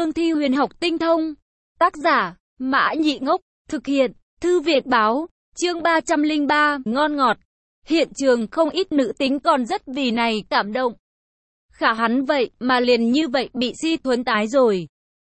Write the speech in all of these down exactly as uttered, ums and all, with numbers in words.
cương thi huyền học tinh thông. Tác giả, Mã Nhị Ngốc, thực hiện, Thư Việt Báo, chương ba trăm lẻ ba, ngon ngọt. Hiện trường không ít nữ tính còn rất vì này cảm động. Khả hắn vậy mà liền như vậy bị Si Thuấn tái rồi.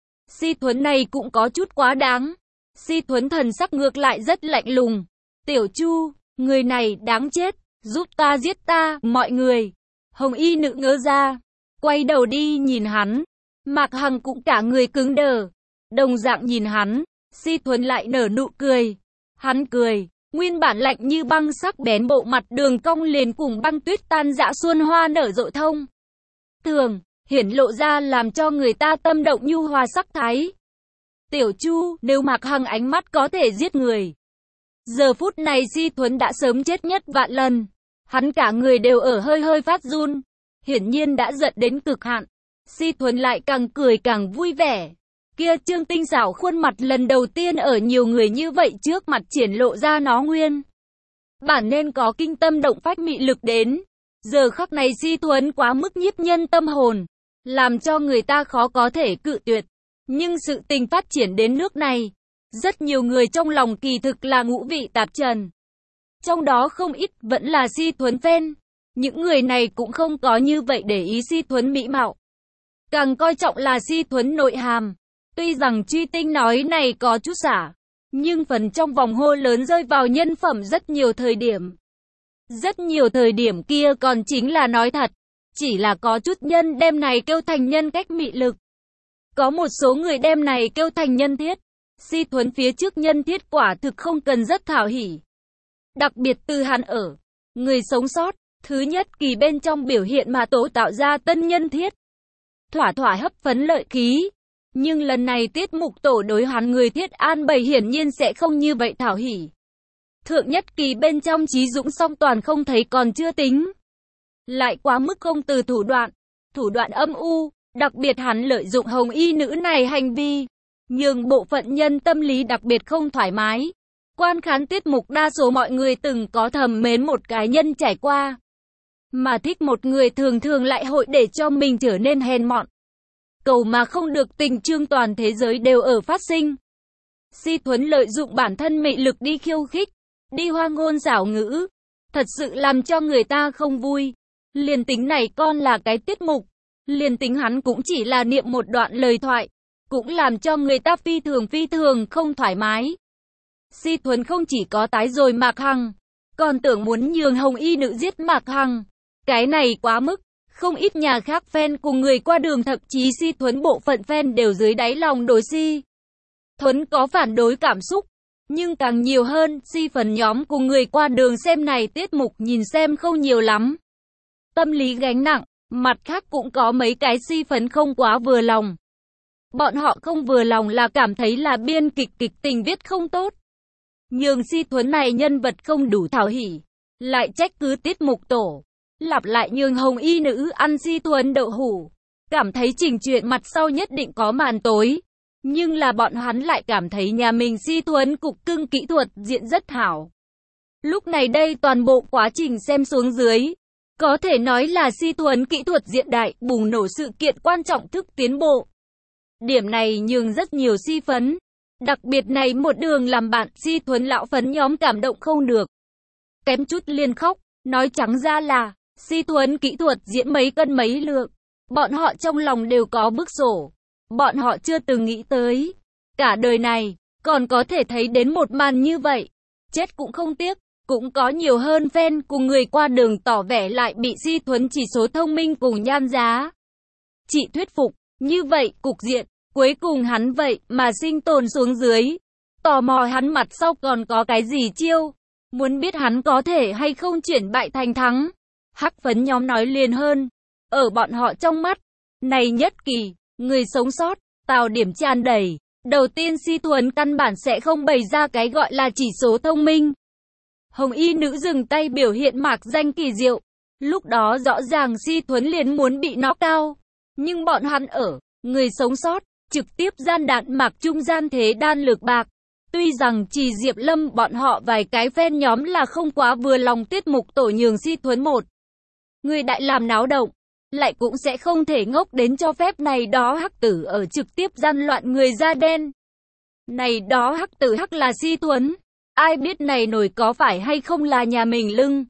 Si Thuấn này cũng có chút quá đáng. Si Thuấn thần sắc ngược lại rất lạnh lùng. Tiểu Chu, người này đáng chết, giúp ta giết ta, mọi người. Hồng y nữ ngớ ra, quay đầu đi nhìn hắn. Mạc Hằng cũng cả người cứng đờ, đồng dạng nhìn hắn. Si Thuấn lại nở nụ cười. Hắn cười, nguyên bản lạnh như băng sắc bén bộ mặt đường cong liền cùng băng tuyết tan rã xuân hoa nở rộ thông thường, hiển lộ ra làm cho người ta tâm động nhu hòa sắc thái. Tiểu Chu, nếu Mạc Hằng ánh mắt có thể giết người, giờ phút này Si Thuấn đã sớm chết nhất vạn lần. Hắn cả người đều ở hơi hơi phát run, hiển nhiên đã giận đến cực hạn. Si Thuấn lại càng cười càng vui vẻ. Kia trương tinh xảo khuôn mặt lần đầu tiên ở nhiều người như vậy trước mặt triển lộ ra nó nguyên bản nên có kinh tâm động phách mị lực đến. Giờ khắc này Si Thuấn quá mức nhiếp nhân tâm hồn, làm cho người ta khó có thể cự tuyệt. Nhưng sự tình phát triển đến nước này, rất nhiều người trong lòng kỳ thực là ngũ vị tạp trần. Trong đó không ít vẫn là Si Thuấn fan. Những người này cũng không có như vậy để ý Si Thuấn mỹ mạo, càng coi trọng là Si Thuấn nội hàm. Tuy rằng truy tinh nói này có chút xả, nhưng phần trong vòng hô lớn rơi vào nhân phẩm rất nhiều thời điểm. Rất nhiều thời điểm kia còn chính là nói thật, chỉ là có chút nhân đem này kêu thành nhân cách mị lực. Có một số người đem này kêu thành nhân thiết. Si Thuấn phía trước nhân thiết quả thực không cần rất thảo hỉ. Đặc biệt từ hắn ở người sống sót, thứ nhất kỳ bên trong biểu hiện mà tổ tạo ra tân nhân thiết. Thỏa thỏa hấp phấn lợi khí. Nhưng lần này tiết mục tổ đối hắn người thiết an bày hiển nhiên sẽ không như vậy thảo hỉ. Thượng nhất kỳ bên trong Chí Dũng song toàn không thấy còn chưa tính, lại quá mức không từ thủ đoạn, thủ đoạn âm u, đặc biệt hắn lợi dụng hồng y nữ này hành vi, nhưng bộ phận nhân tâm lý đặc biệt không thoải mái. Quan khán tiết mục đa số mọi người từng có thầm mến một cái nhân trải qua, mà thích một người thường thường lại hội để cho mình trở nên hèn mọn. Cầu mà không được tình trương toàn thế giới đều ở phát sinh. Si Thuấn lợi dụng bản thân mị lực đi khiêu khích, đi hoa ngôn xảo ngữ, thật sự làm cho người ta không vui. Liền tính này con là cái tiết mục, liền tính hắn cũng chỉ là niệm một đoạn lời thoại, cũng làm cho người ta phi thường phi thường không thoải mái. Si Thuấn không chỉ có tái rồi Mạc Hằng, còn tưởng muốn nhường hồng y nữ giết Mạc Hằng. Cái này quá mức. Không ít nhà khác fan cùng người qua đường, thậm chí Si Thuấn bộ phận fan đều dưới đáy lòng đối Si Thuấn có phản đối cảm xúc. Nhưng càng nhiều hơn, Si phần nhóm cùng người qua đường xem này tiết mục nhìn xem không nhiều lắm. Tâm lý gánh nặng, mặt khác cũng có mấy cái Si phấn không quá vừa lòng. Bọn họ không vừa lòng là cảm thấy là biên kịch kịch tình viết không tốt. Nhưng Si Thuấn này nhân vật không đủ thảo hỉ, lại trách cứ tiết mục tổ. Lặp lại nhường hồng y nữ ăn Si Thuấn đậu hủ, cảm thấy trình chuyện mặt sau nhất định có màn tối. Nhưng là bọn hắn lại cảm thấy nhà mình Si Thuấn cục cưng kỹ thuật diễn rất hảo. Lúc này đây toàn bộ quá trình xem xuống dưới, có thể nói là Si Thuấn kỹ thuật diện đại bùng nổ sự kiện quan trọng thức tiến bộ. Điểm này nhường rất nhiều Si phấn, đặc biệt này một đường làm bạn Si Thuấn lão phấn nhóm cảm động không được, kém chút liền khóc. Nói trắng ra là Si Thuấn kỹ thuật diễn mấy cân mấy lượng, bọn họ trong lòng đều có bức sổ. Bọn họ chưa từng nghĩ tới, cả đời này, còn có thể thấy đến một màn như vậy. Chết cũng không tiếc, cũng có nhiều hơn fan cùng người qua đường tỏ vẻ lại bị Si Thuấn chỉ số thông minh cùng nhan giá chị thuyết phục. Như vậy, cục diện, cuối cùng hắn vậy mà sinh tồn xuống dưới. Tò mò hắn mặt sau còn có cái gì chiêu, muốn biết hắn có thể hay không chuyển bại thành thắng. Hắc phấn nhóm nói liền hơn, ở bọn họ trong mắt, này nhất kỳ, người sống sót, tạo điểm tràn đầy. Đầu tiên Si Thuấn căn bản sẽ không bày ra cái gọi là chỉ số thông minh. Hồng y nữ dừng tay biểu hiện mạc danh kỳ diệu. Lúc đó rõ ràng Si Thuấn liền muốn bị nó cao. Nhưng bọn hắn ở, người sống sót, trực tiếp gian đạn mạc trung gian thế đan lược bạc. Tuy rằng chỉ Diệp Lâm bọn họ vài cái fan nhóm là không quá vừa lòng tiết mục tổ nhường Si Thuấn một người đại làm náo động, lại cũng sẽ không thể ngốc đến cho phép này đó hắc tử ở trực tiếp gian loạn người da đen. Này đó hắc tử hắc là Si Tuấn, ai biết này nổi có phải hay không là nhà mình lưng.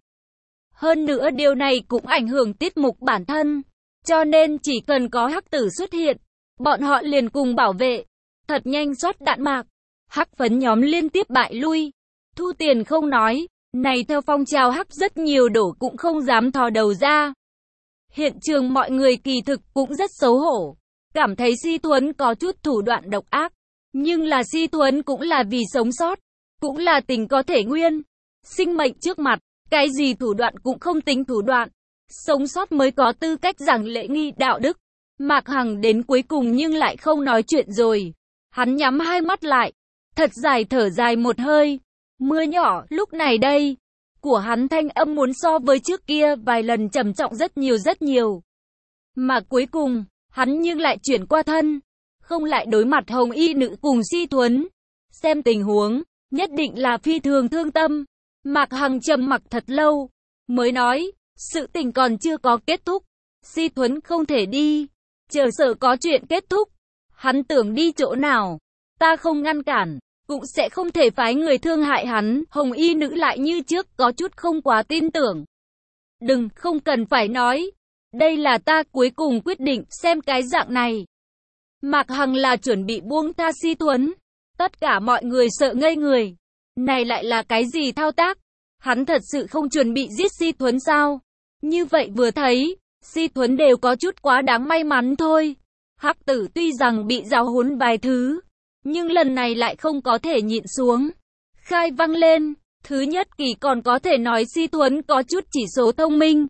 Hơn nữa điều này cũng ảnh hưởng tiết mục bản thân, cho nên chỉ cần có hắc tử xuất hiện, bọn họ liền cùng bảo vệ, thật nhanh soát đạn mạc. Hắc phấn nhóm liên tiếp bại lui, thu tiền không nói, này theo phong trào hắc rất nhiều đổ cũng không dám thò đầu ra. Hiện trường mọi người kỳ thực cũng rất xấu hổ, cảm thấy Si Tuấn có chút thủ đoạn độc ác, nhưng là Si Tuấn cũng là vì sống sót, cũng là tình có thể nguyên, sinh mệnh trước mặt, cái gì thủ đoạn cũng không tính thủ đoạn, sống sót mới có tư cách giảng lễ nghi đạo đức. Mạc Hằng đến cuối cùng nhưng lại không nói chuyện rồi, hắn nhắm hai mắt lại, thật dài thở dài một hơi, mưa nhỏ lúc này đây, của hắn thanh âm muốn so với trước kia vài lần trầm trọng rất nhiều rất nhiều. Mà cuối cùng, hắn nhưng lại chuyển qua thân, không lại đối mặt hồng y nữ cùng Si Tuấn. Xem tình huống, nhất định là phi thường thương tâm. Mạc Hằng trầm mặc thật lâu, mới nói, sự tình còn chưa có kết thúc, Si Tuấn không thể đi, chờ sợ có chuyện kết thúc. Hắn tưởng đi chỗ nào, ta không ngăn cản, cũng sẽ không thể phái người thương hại hắn. Hồng y nữ lại như trước có chút không quá tin tưởng. Đừng, không cần phải nói, đây là ta cuối cùng quyết định. Xem cái dạng này, Mạc Hằng là chuẩn bị buông tha Si Tuấn. Tất cả mọi người sợ ngây người, này lại là cái gì thao tác? Hắn thật sự không chuẩn bị giết Si Tuấn sao? Như vậy vừa thấy, Si Tuấn đều có chút quá đáng may mắn thôi. Hắc tử tuy rằng bị giáo huấn vài thứ, nhưng lần này lại không có thể nhịn xuống. Khai vang lên, thứ nhất kỳ còn có thể nói Si Tuấn có chút chỉ số thông minh.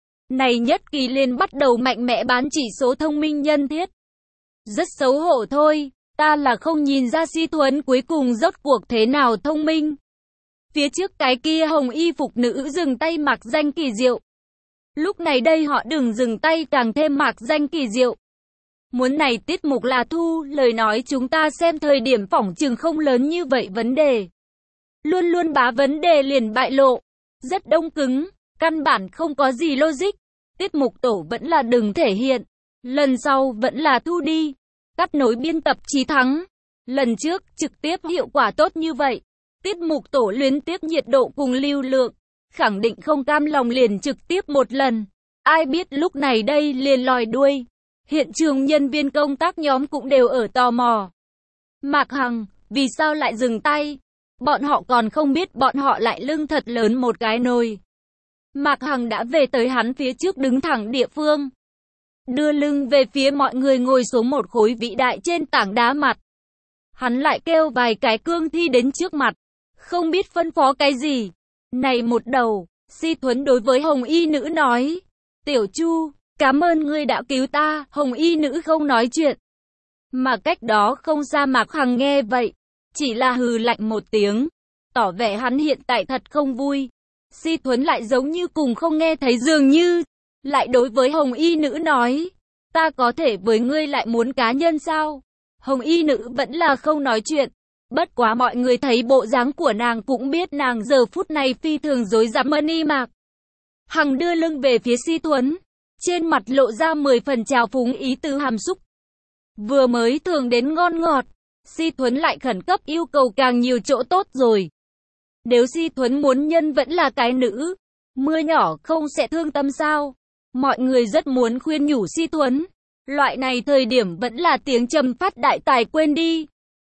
Này nhất kỳ liền bắt đầu mạnh mẽ bán chỉ số thông minh nhân thiết. Rất xấu hổ thôi, ta là không nhìn ra Si Tuấn cuối cùng rốt cuộc thế nào thông minh. Phía trước cái kia hồng y phục nữ dừng tay mạc danh kỳ diệu. Lúc này đây họ đừng dừng tay càng thêm mạc danh kỳ diệu. Muốn này tiết mục là thu, lời nói chúng ta xem thời điểm phỏng chừng không lớn như vậy vấn đề. Luôn luôn bá vấn đề liền bại lộ. Rất đông cứng, căn bản không có gì logic. Tiết mục tổ vẫn là đừng thể hiện. Lần sau vẫn là thu đi. Cắt nối biên tập chí thắng. Lần trước trực tiếp hiệu quả tốt như vậy. Tiết mục tổ luyến tiếp nhiệt độ cùng lưu lượng. Khẳng định không cam lòng liền trực tiếp một lần. Ai biết lúc này đây liền lòi đuôi. Hiện trường nhân viên công tác nhóm cũng đều ở tò mò. Mạc Hằng, vì sao lại dừng tay? Bọn họ còn không biết bọn họ lại lưng thật lớn một cái nồi. Mạc Hằng đã về tới hắn phía trước đứng thẳng địa phương. Đưa lưng về phía mọi người ngồi xuống một khối vĩ đại trên tảng đá mặt. Hắn lại kêu vài cái cương thi đến trước mặt. Không biết phân phó cái gì. Này một đầu, Si Tuấn đối với hồng y nữ nói. Tiểu Chu, cảm ơn ngươi đã cứu ta. Hồng y nữ không nói chuyện. Mà cách đó không xa Mạc Hằng nghe vậy, chỉ là hừ lạnh một tiếng, tỏ vẻ hắn hiện tại thật không vui. Si Tuấn lại giống như cùng không nghe thấy dường như, lại đối với hồng y nữ nói, ta có thể với ngươi lại muốn cá nhân sao? Hồng y nữ vẫn là không nói chuyện, bất quá mọi người thấy bộ dáng của nàng cũng biết nàng giờ phút này phi thường rối rắm. Mani Mạc Hằng đưa lưng về phía Si Tuấn, trên mặt lộ ra mười phần trào phúng ý tứ hàm xúc. Vừa mới thường đến ngon ngọt, Si Tuấn lại khẩn cấp yêu cầu càng nhiều chỗ tốt rồi. Nếu Si Tuấn muốn nhân vẫn là cái nữ, mưa nhỏ không sẽ thương tâm sao? Mọi người rất muốn khuyên nhủ Si Tuấn, loại này thời điểm vẫn là tiếng trầm phát đại tài quên đi.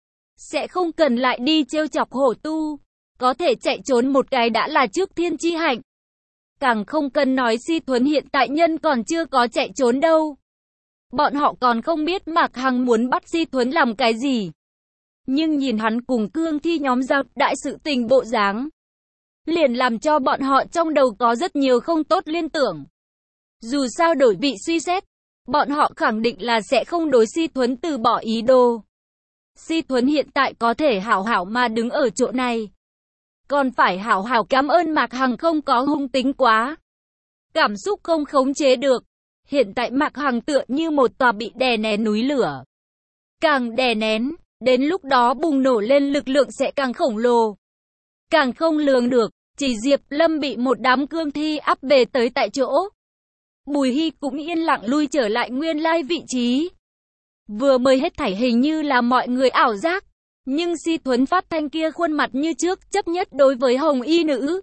Sẽ không cần lại đi trêu chọc hổ tu, có thể chạy trốn một cái đã là trước thiên chi hạnh. Càng không cần nói Si Tuấn hiện tại nhân còn chưa có chạy trốn đâu. Bọn họ còn không biết Mạc Hằng muốn bắt Si Tuấn làm cái gì. Nhưng nhìn hắn cùng cương thi nhóm giao đại sự tình bộ dáng, liền làm cho bọn họ trong đầu có rất nhiều không tốt liên tưởng. Dù sao đổi vị suy xét, bọn họ khẳng định là sẽ không đối Si Tuấn từ bỏ ý đồ. Si Tuấn hiện tại có thể hảo hảo mà đứng ở chỗ này, còn phải hảo hảo cảm ơn Mạc Hằng không có hung tính quá. Cảm xúc không khống chế được. Hiện tại Mạc Hằng tựa như một tòa bị đè nén núi lửa. Càng đè nén, đến lúc đó bùng nổ lên lực lượng sẽ càng khổng lồ. Càng không lường được, chỉ Diệp Lâm bị một đám cương thi áp về tới tại chỗ. Bùi Hy cũng yên lặng lui trở lại nguyên lai vị trí. Vừa mới hết thảy hình như là mọi người ảo giác, nhưng Si Thuấn phát thanh kia khuôn mặt như trước, chấp nhất đối với Hồng Y nữ.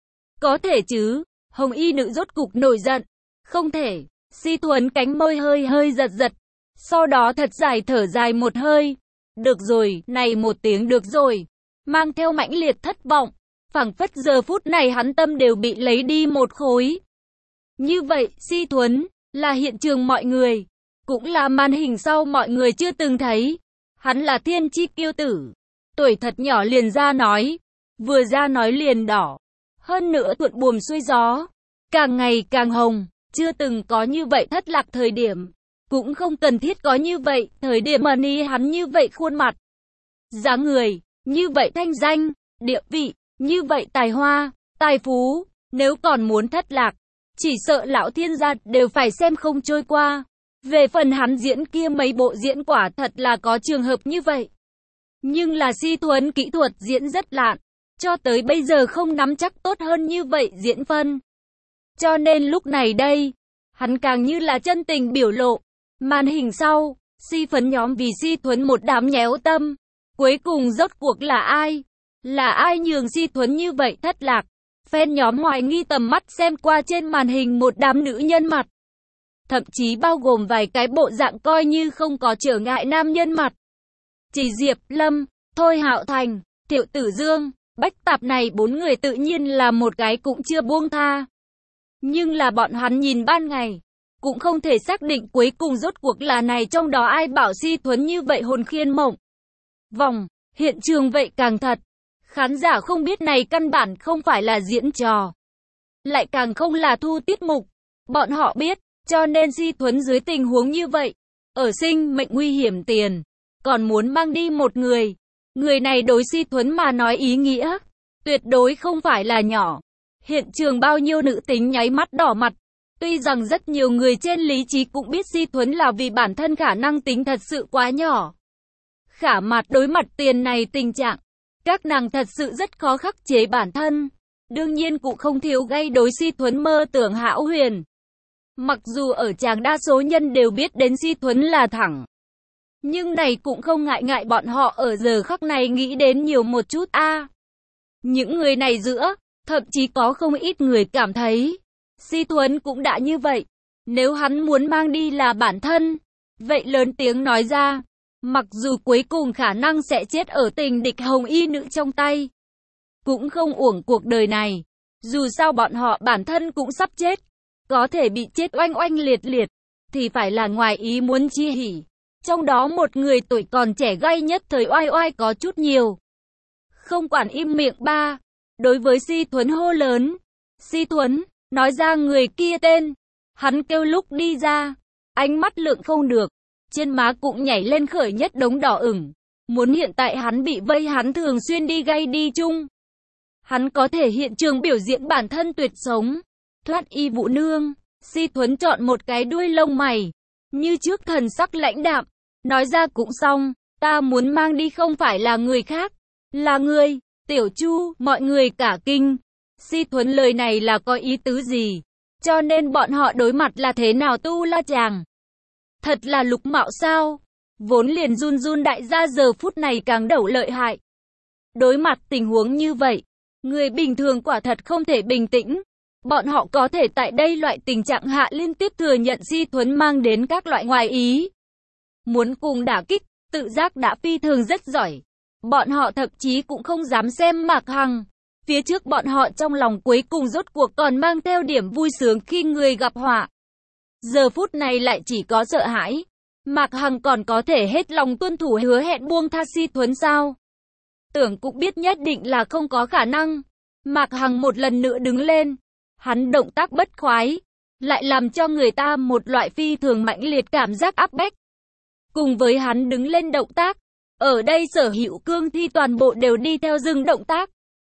Có thể chứ, Hồng Y nữ rốt cục nổi giận. Không thể, Si Thuấn cánh môi hơi hơi giật giật, sau đó thật dài thở dài một hơi. Được rồi, này một tiếng được rồi, mang theo mãnh liệt thất vọng, phảng phất giờ phút này hắn tâm đều bị lấy đi một khối. Như vậy, Si Thuấn, là hiện trường mọi người, cũng là màn hình sau mọi người chưa từng thấy. Hắn là thiên chi kiêu tử, tuổi thật nhỏ liền ra nói, vừa ra nói liền đỏ, hơn nữa thuận buồm xuôi gió, càng ngày càng hồng, chưa từng có như vậy thất lạc thời điểm, cũng không cần thiết có như vậy, thời điểm mà ni hắn như vậy khuôn mặt, dáng người, như vậy thanh danh, địa vị, như vậy tài hoa, tài phú, nếu còn muốn thất lạc, chỉ sợ lão thiên gia đều phải xem không trôi qua. Về phần hắn diễn kia mấy bộ diễn quả thật là có trường hợp như vậy. Nhưng là Si Thuấn kỹ thuật diễn rất lạn, cho tới bây giờ không nắm chắc tốt hơn như vậy diễn phân. Cho nên lúc này đây, hắn càng như là chân tình biểu lộ. Màn hình sau, Si Phấn nhóm vì Si Thuấn một đám nhéo tâm. Cuối cùng rốt cuộc là ai? Là ai nhường Si Thuấn như vậy thất lạc? Fan nhóm hoài nghi tầm mắt xem qua trên màn hình một đám nữ nhân mặt. Thậm chí bao gồm vài cái bộ dạng coi như không có trở ngại nam nhân mặt. Chỉ Diệp Lâm, Thôi Hạo Thành, Thiệu Tử Dương, Bách Tạp này bốn người tự nhiên là một cái cũng chưa buông tha. Nhưng là bọn hắn nhìn ban ngày, cũng không thể xác định cuối cùng rốt cuộc là này trong đó ai bảo Si Thuấn như vậy hồn khiên mộng. Vòng, hiện trường vậy càng thật. Khán giả không biết này căn bản không phải là diễn trò. Lại càng không là thu tiết mục. Bọn họ biết, cho nên Si Thuấn dưới tình huống như vậy, ở sinh mệnh nguy hiểm tiền, còn muốn mang đi một người. Người này đối Si Thuấn mà nói ý nghĩa, tuyệt đối không phải là nhỏ. Hiện trường bao nhiêu nữ tính nháy mắt đỏ mặt. Tuy rằng rất nhiều người trên lý trí cũng biết Si Thuấn là vì bản thân khả năng tính thật sự quá nhỏ. Khả mặt đối mặt tiền này tình trạng, các nàng thật sự rất khó khắc chế bản thân. Đương nhiên cũng không thiếu gây đối Si Thuấn mơ tưởng hão huyền. Mặc dù ở chàng đa số nhân đều biết đến Si Thuấn là thẳng, nhưng này cũng không ngại ngại bọn họ ở giờ khắc này nghĩ đến nhiều một chút a. À, những người này giữa, thậm chí có không ít người cảm thấy, Si Thuấn cũng đã như vậy. Nếu hắn muốn mang đi là bản thân, vậy lớn tiếng nói ra, mặc dù cuối cùng khả năng sẽ chết ở tình địch Hồng Y nữ trong tay, cũng không uổng cuộc đời này. Dù sao bọn họ bản thân cũng sắp chết. Có thể bị chết oanh oanh liệt liệt, thì phải là ngoài ý muốn chi hỉ. Trong đó một người tuổi còn trẻ gay nhất thời oai oai có chút nhiều. Không quản im miệng ba, đối với Si Thuấn hô lớn. Si Thuấn, nói ra người kia tên. Hắn kêu lúc đi ra, ánh mắt lượng không được, trên má cũng nhảy lên khởi nhất đống đỏ ửng. Muốn hiện tại hắn bị vây hắn thường xuyên đi gay đi chung. Hắn có thể hiện trường biểu diễn bản thân tuyệt sống. Thoát y vũ nương, Si Thuấn chọn một cái đuôi lông mày, như trước thần sắc lãnh đạm, nói ra cũng xong, ta muốn mang đi không phải là người khác, là người, Tiểu Chu, mọi người cả kinh. Si Thuấn lời này là có ý tứ gì? Cho nên bọn họ đối mặt là thế nào tu la chàng? Thật là lục mạo sao? Vốn liền run run đại gia giờ phút này càng đẩu lợi hại. Đối mặt tình huống như vậy, người bình thường quả thật không thể bình tĩnh. Bọn họ có thể tại đây loại tình trạng hạ liên tiếp thừa nhận Si Thuấn mang đến các loại ngoài ý. Muốn cùng đả kích, tự giác đã phi thường rất giỏi. Bọn họ thậm chí cũng không dám xem Mạc Hằng. Phía trước bọn họ trong lòng cuối cùng rốt cuộc còn mang theo điểm vui sướng khi người gặp họa. Giờ phút này lại chỉ có sợ hãi. Mạc Hằng còn có thể hết lòng tuân thủ hứa hẹn buông tha Si Thuấn sao? Tưởng cũng biết nhất định là không có khả năng. Mạc Hằng một lần nữa đứng lên. Hắn động tác bất khoái, lại làm cho người ta một loại phi thường mãnh liệt cảm giác áp bách. Cùng với hắn đứng lên động tác, ở đây sở hữu cương thi toàn bộ đều đi theo dừng động tác.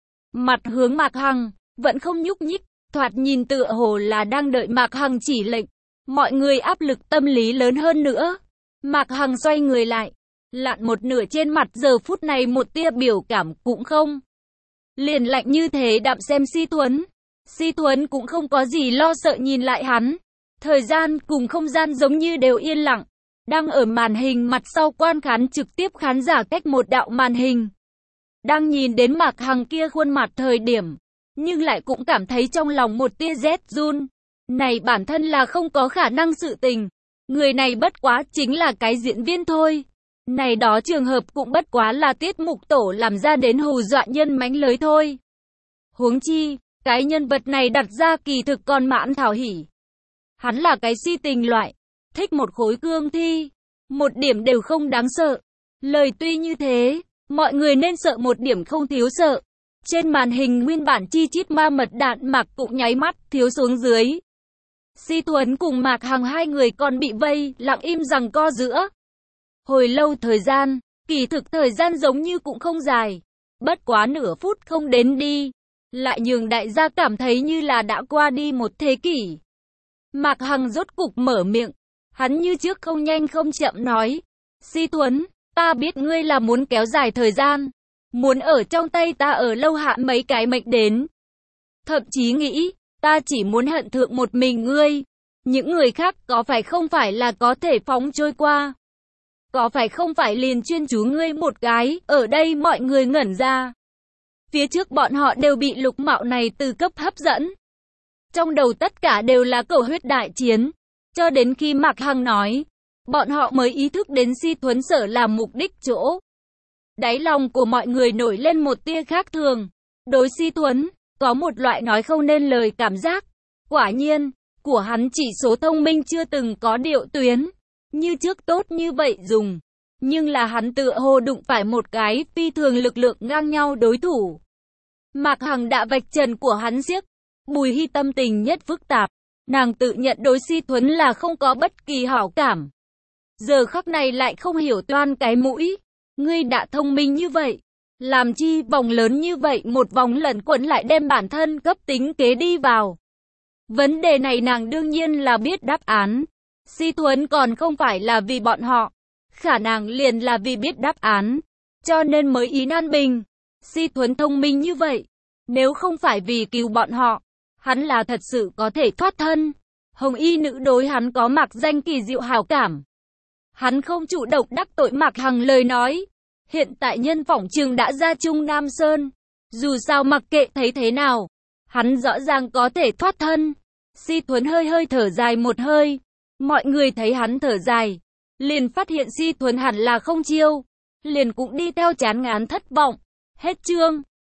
Mặt hướng Mạc Hằng, vẫn không nhúc nhích, thoạt nhìn tựa hồ là đang đợi Mạc Hằng chỉ lệnh. Mọi người áp lực tâm lý lớn hơn nữa. Mạc Hằng xoay người lại, lặn một nửa trên mặt giờ phút này một tia biểu cảm cũng không. Liền lạnh như thế đạm xem Si Thuấn. Si Thuấn cũng không có gì lo sợ nhìn lại hắn. Thời gian cùng không gian giống như đều yên lặng. Đang ở màn hình mặt sau quan khán trực tiếp khán giả cách một đạo màn hình. Đang nhìn đến Mạc Hằng kia khuôn mặt thời điểm, nhưng lại cũng cảm thấy trong lòng một tia rét run. Này bản thân là không có khả năng sự tình. Người này bất quá chính là cái diễn viên thôi. Này đó trường hợp cũng bất quá là tiết mục tổ làm ra đến hù dọa nhân mánh lới thôi. Huống chi, cái nhân vật này đặt ra kỳ thực còn mãn thảo hỉ. Hắn là cái si tình loại, thích một khối cương thi, một điểm đều không đáng sợ. Lời tuy như thế, mọi người nên sợ một điểm không thiếu sợ. Trên màn hình nguyên bản chi chít ma mật đạn mạc cũng nháy mắt thiếu xuống dưới. Si Tuấn cùng Mạc Hằng hai người còn bị vây, lặng im giằng co giữa. Hồi lâu thời gian, kỳ thực thời gian giống như cũng không dài. Bất quá nửa phút không đến đi, lại nhường đại gia cảm thấy như là đã qua đi một thế kỷ. Mạc Hằng rốt cục mở miệng, hắn như trước không nhanh không chậm nói. Si Tuấn, ta biết ngươi là muốn kéo dài thời gian, muốn ở trong tay ta ở lâu hạ mấy cái mệnh đến. Thậm chí nghĩ, ta chỉ muốn hận thượng một mình ngươi. Những người khác có phải không phải là có thể phóng trôi qua. Có phải không phải liền chuyên chú ngươi một cái, ở đây mọi người ngẩn ra. Phía trước bọn họ đều bị lục mạo này từ cấp hấp dẫn. Trong đầu tất cả đều là cầu huyết đại chiến. Cho đến khi Mạc Hằng nói, bọn họ mới ý thức đến Si Tuấn sở là mục đích chỗ. Đáy lòng của mọi người nổi lên một tia khác thường. Đối Si Tuấn, có một loại nói không nên lời cảm giác. Quả nhiên, của hắn chỉ số thông minh chưa từng có điệu tuyến. Như trước tốt như vậy dùng. Nhưng là hắn tựa hồ đụng phải một cái phi thường lực lượng ngang nhau đối thủ. Mạc Hằng đã vạch trần của hắn xiếc. Bùi Hy tâm tình nhất phức tạp. Nàng tự nhận đối Si Tuấn là không có bất kỳ hảo cảm. Giờ khắc này lại không hiểu toan cái mũi. Ngươi đã thông minh như vậy. Làm chi vòng lớn như vậy một vòng lẩn quẩn lại đem bản thân cấp tính kế đi vào. Vấn đề này nàng đương nhiên là biết đáp án. Si Tuấn còn không phải là vì bọn họ. Khả năng liền là vì biết đáp án. Cho nên mới ý nan bình. Si Tuấn thông minh như vậy. Nếu không phải vì cứu bọn họ, hắn là thật sự có thể thoát thân. Hồng y nữ đối hắn có mặc danh kỳ diệu hảo cảm. Hắn không chủ động đắc tội Mạc Hằng lời nói. Hiện tại nhân phỏng trường đã ra Trung Nam Sơn. Dù sao mặc kệ thấy thế nào, hắn rõ ràng có thể thoát thân. Si Tuấn hơi hơi thở dài một hơi. Mọi người thấy hắn thở dài, liền phát hiện Si Tuấn hẳn là không chiêu. Liền cũng đi theo chán ngán thất vọng. Hết chương.